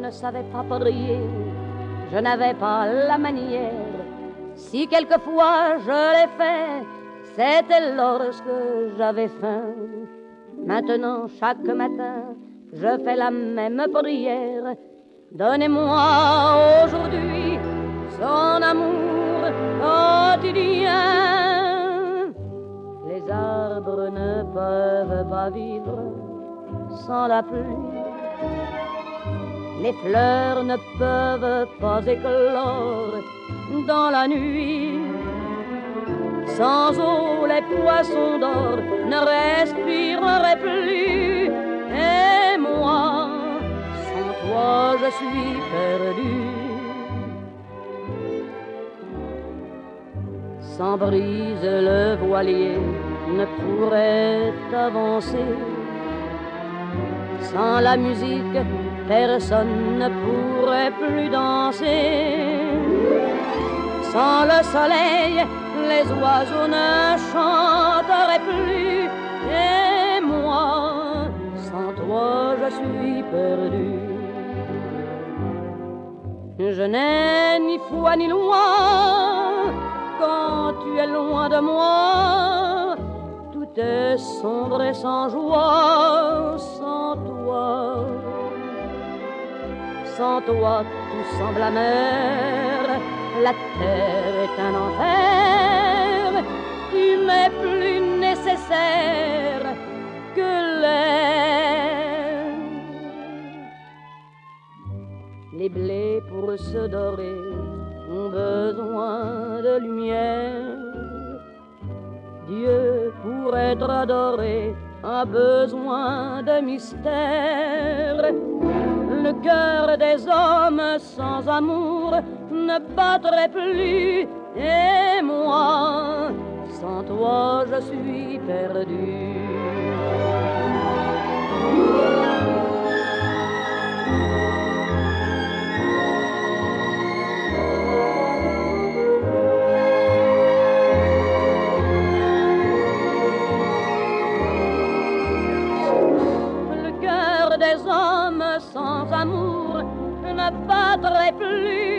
ne savais pas prier, je n'avais pas la manière. Si quelquefois je l'ai fait, c'était lorsque j'avais faim. Maintenant, chaque matin, je fais la même prière. Donnez-moi aujourd'hui son amour quotidien. Les arbres ne peuvent pas vivre sans la pluie. Les fleurs ne peuvent pas éclore dans la nuit. Sans eau, les poissons d'or ne respireraient plus. Et moi, sans toi, je suis perdu. Sans brise, le voilier ne pourrait avancer. Sans la musique, personne ne pourrait plus danser. Sans le soleil, les oiseaux ne chanteraient plus. Et moi, sans toi, je suis perdu. Je n'ai ni foi ni loi quand tu es loin de moi. Tout est sombre et sans joie sans toi. Sans toi, tout semble amer. La terre est un enfer. Tu m'es plus nécessaire que l'air. Les blés pour se dorer ont besoin de lumière. Dieu, pour être adoré, a besoin de mystère. Le cœur des hommes sans amour ne battrait plus. Et moi, sans toi, je suis perdu. Des hommes sans amour ne battrait plus.